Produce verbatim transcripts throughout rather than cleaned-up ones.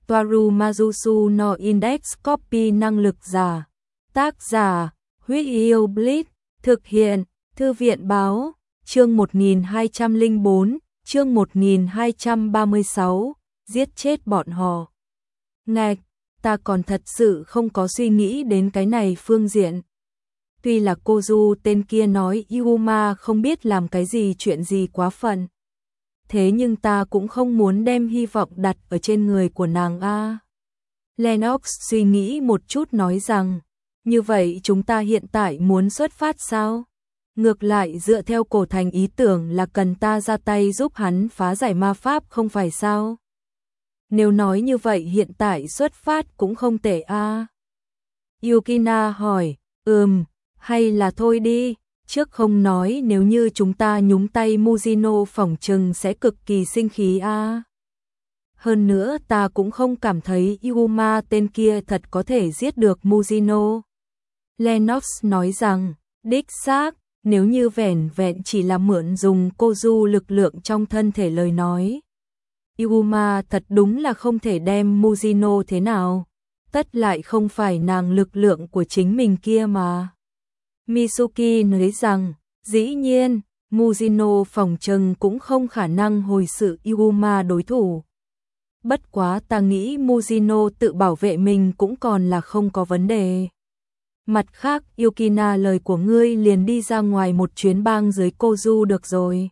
Toaru Majusu no Index Copy năng lực giả. Tác giả, Huyết Yêu Blitz, thực hiện, Thư viện báo, chương một nghìn hai trăm lẻ bốn, chương một nghìn hai trăm ba mươi sáu, giết chết bọn họ. Ngạch, ta còn thật sự không có suy nghĩ đến cái này phương diện. Tuy là Kozu tên kia nói Yuma không biết làm cái gì chuyện gì quá phận. Thế nhưng ta cũng không muốn đem hy vọng đặt ở trên người của nàng a. Lennox suy nghĩ một chút nói rằng, như vậy chúng ta hiện tại muốn xuất phát sao? Ngược lại dựa theo cổ thành ý tưởng là cần ta ra tay giúp hắn phá giải ma pháp không phải sao? Nếu nói như vậy hiện tại xuất phát cũng không tệ a. Yukina hỏi, ừm, hay là thôi đi, trước không nói nếu như chúng ta nhúng tay Mujino phỏng chừng sẽ cực kỳ sinh khí a. Hơn nữa ta cũng không cảm thấy Yuma tên kia thật có thể giết được Mujino. Lennox nói rằng, đích xác, nếu như vẻn vẹn chỉ là mượn dùng Kozu lực lượng trong thân thể lời nói. Yuma thật đúng là không thể đem Mujino thế nào, tất lại không phải nàng lực lượng của chính mình kia mà. Mitsuki nói rằng, dĩ nhiên, Mujino phòng trừng cũng không khả năng hồi sự Yuma đối thủ. Bất quá ta nghĩ Mujino tự bảo vệ mình cũng còn là không có vấn đề. Mặt khác, Yukina lời của ngươi liền đi ra ngoài một chuyến bang dưới Kozu được rồi.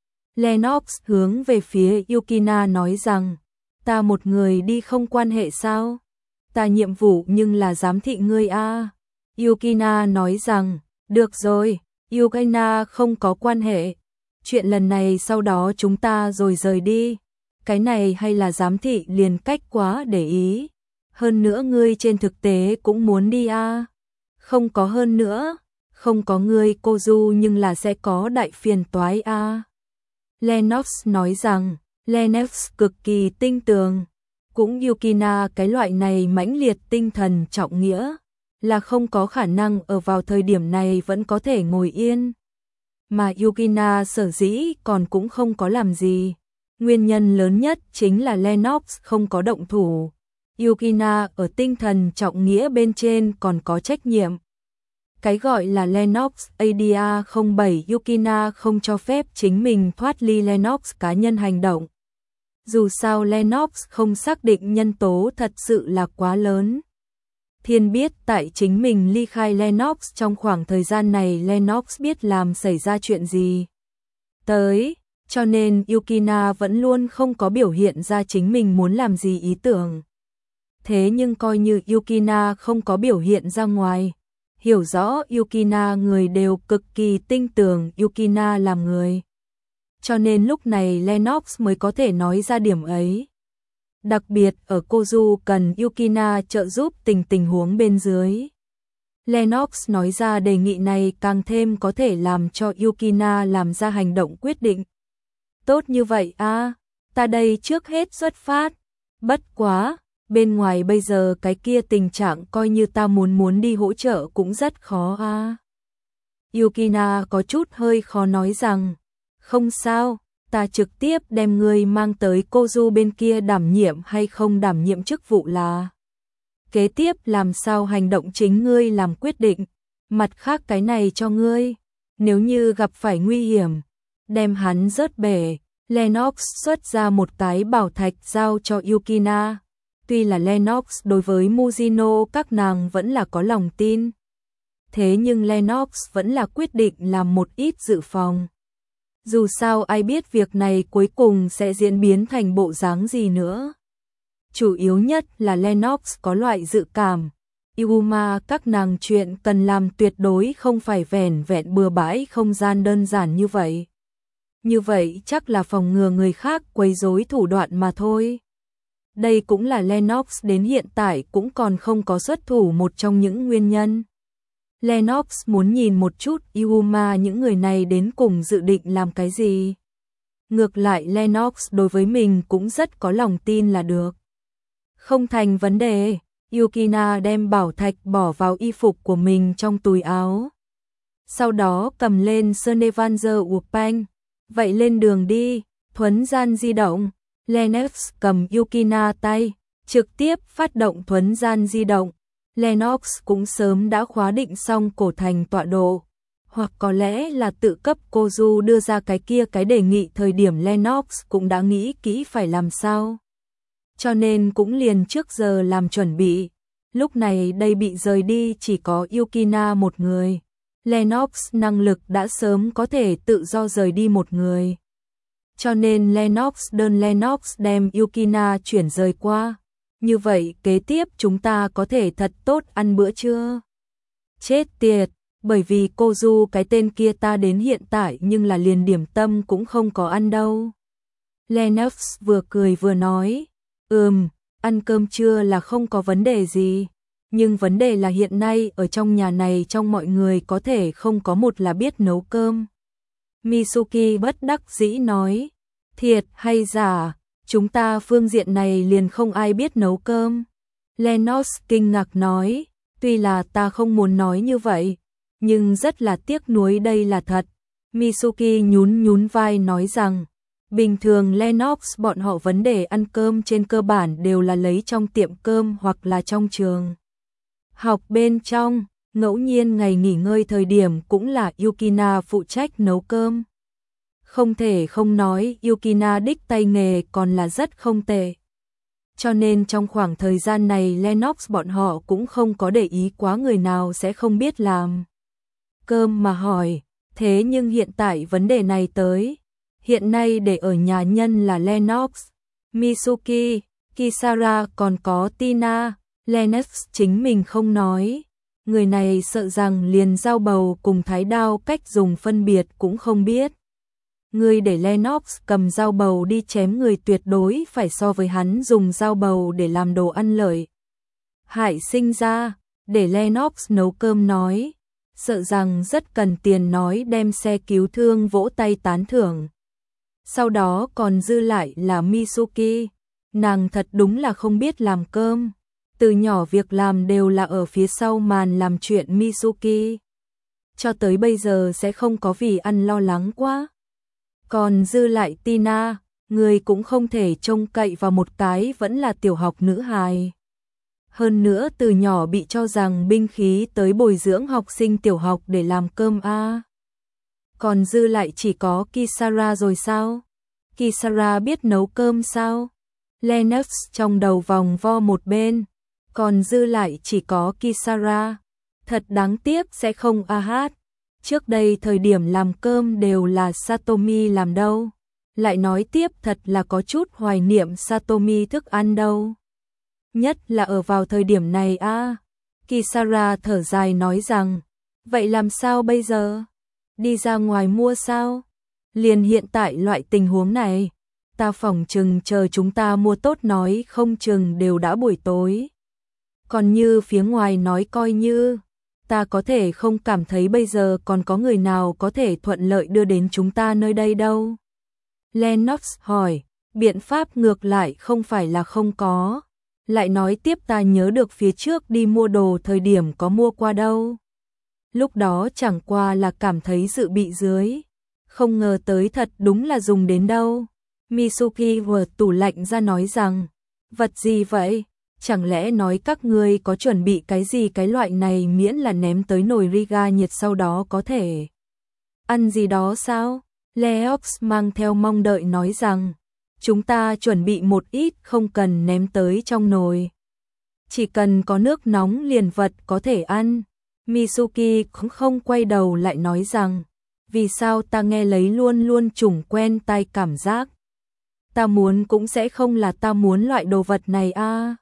Lennox hướng về phía Yukina nói rằng, ta một người đi không quan hệ sao? Ta nhiệm vụ nhưng là giám thị ngươi a. Yukina nói rằng, được rồi, Yukina không có quan hệ. Chuyện lần này sau đó chúng ta rồi rời đi. Cái này hay là giám thị liền cách quá để ý. Hơn nữa ngươi trên thực tế cũng muốn đi a. Không có hơn nữa, không có ngươi Kozu nhưng là sẽ có đại phiền toái a. Lennox nói rằng, Lennox cực kỳ tinh tường, cũng Yukina cái loại này mãnh liệt tinh thần trọng nghĩa, là không có khả năng ở vào thời điểm này vẫn có thể ngồi yên. Mà Yukina sở dĩ còn cũng không có làm gì. Nguyên nhân lớn nhất chính là Lennox không có động thủ. Yukina ở tinh thần trọng nghĩa bên trên còn có trách nhiệm. Cái gọi là Lennox a đê không bảy Yukina không cho phép chính mình thoát ly Lennox cá nhân hành động. Dù sao Lennox không xác định nhân tố thật sự là quá lớn. Thiên biết tại chính mình ly khai Lennox trong khoảng thời gian này Lennox biết làm xảy ra chuyện gì. Tới, cho nên Yukina vẫn luôn không có biểu hiện ra chính mình muốn làm gì ý tưởng. Thế nhưng coi như Yukina không có biểu hiện ra ngoài, hiểu rõ Yukina người đều cực kỳ tinh tường Yukina làm người. Cho nên lúc này Lennox mới có thể nói ra điểm ấy. Đặc biệt ở Kozu cần Yukina trợ giúp tình tình huống bên dưới. Lennox nói ra đề nghị này càng thêm có thể làm cho Yukina làm ra hành động quyết định. Tốt như vậy a, à, ta đây trước hết xuất phát. Bất quá, bên ngoài bây giờ cái kia tình trạng coi như ta muốn muốn đi hỗ trợ cũng rất khó a. À. Yukina có chút hơi khó nói rằng, không sao, ta trực tiếp đem ngươi mang tới Kozu bên kia đảm nhiệm hay không đảm nhiệm chức vụ là. Kế tiếp làm sao hành động chính ngươi làm quyết định, mặt khác cái này cho ngươi, nếu như gặp phải nguy hiểm, đem hắn rớt bể. Lennox xuất ra một cái bảo thạch giao cho Yukina. Tuy là Lennox đối với Mujino các nàng vẫn là có lòng tin. Thế nhưng Lennox vẫn là quyết định làm một ít dự phòng. Dù sao ai biết việc này cuối cùng sẽ diễn biến thành bộ dáng gì nữa. Chủ yếu nhất là Lennox có loại dự cảm. Yuma các nàng chuyện cần làm tuyệt đối không phải vẻn vẹn bừa bãi không gian đơn giản như vậy. Như vậy chắc là phòng ngừa người khác quấy rối thủ đoạn mà thôi. Đây cũng là Lennox đến hiện tại cũng còn không có xuất thủ một trong những nguyên nhân. Lennox muốn nhìn một chút Yuma những người này đến cùng dự định làm cái gì. Ngược lại Lennox đối với mình cũng rất có lòng tin là được. Không thành vấn đề, Yukina đem bảo thạch bỏ vào y phục của mình trong túi áo. Sau đó cầm lên Snevanzer Upang. Vậy lên đường đi, thuấn gian di động, Lennox cầm Yukina tay, trực tiếp phát động thuấn gian di động. Lennox cũng sớm đã khóa định xong cổ thành tọa độ. Hoặc có lẽ là tự cấp Kozu đưa ra cái kia cái đề nghị thời điểm Lennox cũng đã nghĩ kỹ phải làm sao. Cho nên cũng liền trước giờ làm chuẩn bị. Lúc này đây bị rời đi chỉ có Yukina một người. Lennox năng lực đã sớm có thể tự do rời đi một người. Cho nên Lennox đơn Lennox đem Yukina chuyển rời qua. Như vậy kế tiếp chúng ta có thể thật tốt ăn bữa trưa. Chết tiệt, bởi vì Kozu cái tên kia ta đến hiện tại nhưng là liền điểm tâm cũng không có ăn đâu. Lennox vừa cười vừa nói, ừm, ăn cơm trưa là không có vấn đề gì. Nhưng vấn đề là hiện nay ở trong nhà này trong mọi người có thể không có một là biết nấu cơm. Mitsuki bất đắc dĩ nói, thiệt hay giả, chúng ta phương diện này liền không ai biết nấu cơm. Lennox kinh ngạc nói, tuy là ta không muốn nói như vậy, nhưng rất là tiếc nuối đây là thật. Mitsuki nhún nhún vai nói rằng, bình thường Lennox bọn họ vấn đề ăn cơm trên cơ bản đều là lấy trong tiệm cơm hoặc là trong trường học bên trong, ngẫu nhiên ngày nghỉ ngơi thời điểm cũng là Yukina phụ trách nấu cơm. Không thể không nói Yukina đích tay nghề còn là rất không tệ. Cho nên trong khoảng thời gian này Lennox bọn họ cũng không có để ý quá người nào sẽ không biết làm cơm mà hỏi. Thế nhưng hiện tại vấn đề này tới. Hiện nay để ở nhà nhân là Lennox, Mitsuki, Kisara còn có Tina. Lennox chính mình không nói. Người này sợ rằng liền dao bầu cùng thái đao cách dùng phân biệt cũng không biết. Người để Lennox cầm dao bầu đi chém người tuyệt đối phải so với hắn dùng dao bầu để làm đồ ăn lợi hại sinh ra. Để Lennox nấu cơm nói, sợ rằng rất cần tiền nói đem xe cứu thương vỗ tay tán thưởng. Sau đó còn dư lại là Mitsuki. Nàng thật đúng là không biết làm cơm. Từ nhỏ việc làm đều là ở phía sau màn làm chuyện Mitsuki. Cho tới bây giờ sẽ không có vì ăn lo lắng quá. Còn dư lại Tina, người cũng không thể trông cậy vào một cái vẫn là tiểu học nữ hài. Hơn nữa từ nhỏ bị cho rằng binh khí tới bồi dưỡng học sinh tiểu học để làm cơm a. À. Còn dư lại chỉ có Kisara rồi sao? Kisara biết nấu cơm sao? Lennox trong đầu vòng vo một bên. Còn dư lại chỉ có Kisara. Thật đáng tiếc sẽ không a hát. Trước đây thời điểm làm cơm đều là Satomi làm đâu. Lại nói tiếp thật là có chút hoài niệm Satomi thức ăn đâu. Nhất là ở vào thời điểm này a. À. Kisara thở dài nói rằng, vậy làm sao bây giờ? Đi ra ngoài mua sao? Liền hiện tại loại tình huống này, ta phỏng chừng chờ chúng ta mua tốt nói không chừng đều đã buổi tối. Còn như phía ngoài nói coi như, ta có thể không cảm thấy bây giờ còn có người nào có thể thuận lợi đưa đến chúng ta nơi đây đâu. Lennox hỏi, biện pháp ngược lại không phải là không có. Lại nói tiếp ta nhớ được phía trước đi mua đồ thời điểm có mua qua đâu. Lúc đó chẳng qua là cảm thấy dự bị dưới. Không ngờ tới thật đúng là dùng đến đâu. Mitsuki vừa tủ lạnh ra nói rằng, vật gì vậy? Chẳng lẽ nói các ngươi có chuẩn bị cái gì cái loại này miễn là ném tới nồi Riga nhiệt sau đó có thể ăn gì đó sao? Leox mang theo mong đợi nói rằng, chúng ta chuẩn bị một ít không cần ném tới trong nồi. Chỉ cần có nước nóng liền vật có thể ăn. Mitsuki cũng không quay đầu lại nói rằng, vì sao ta nghe lấy luôn luôn trùng quen tai cảm giác. Ta muốn cũng sẽ không là ta muốn loại đồ vật này a. À.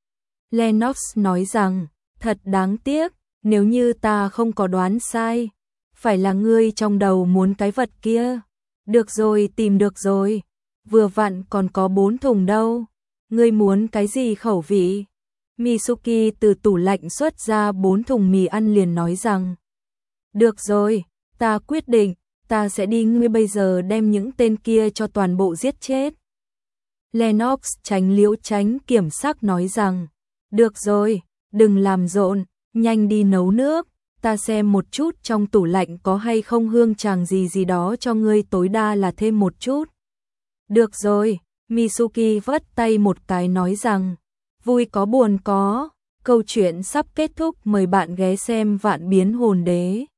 Lennox nói rằng, thật đáng tiếc, nếu như ta không có đoán sai, phải là ngươi trong đầu muốn cái vật kia. Được rồi, tìm được rồi, vừa vặn còn có bốn thùng đâu, ngươi muốn cái gì khẩu vị? Mitsuki từ tủ lạnh xuất ra bốn thùng mì ăn liền nói rằng, được rồi, ta quyết định, ta sẽ đi ngươi bây giờ đem những tên kia cho toàn bộ giết chết. Lennox tránh liễu tránh kiểm sắc nói rằng, được rồi, đừng làm rộn, nhanh đi nấu nước, ta xem một chút trong tủ lạnh có hay không hương tràng gì gì đó cho ngươi tối đa là thêm một chút. Được rồi, Mitsuki vất tay một cái nói rằng, vui có buồn có, câu chuyện sắp kết thúc, mời bạn ghé xem Vạn Biến Hồn Đế.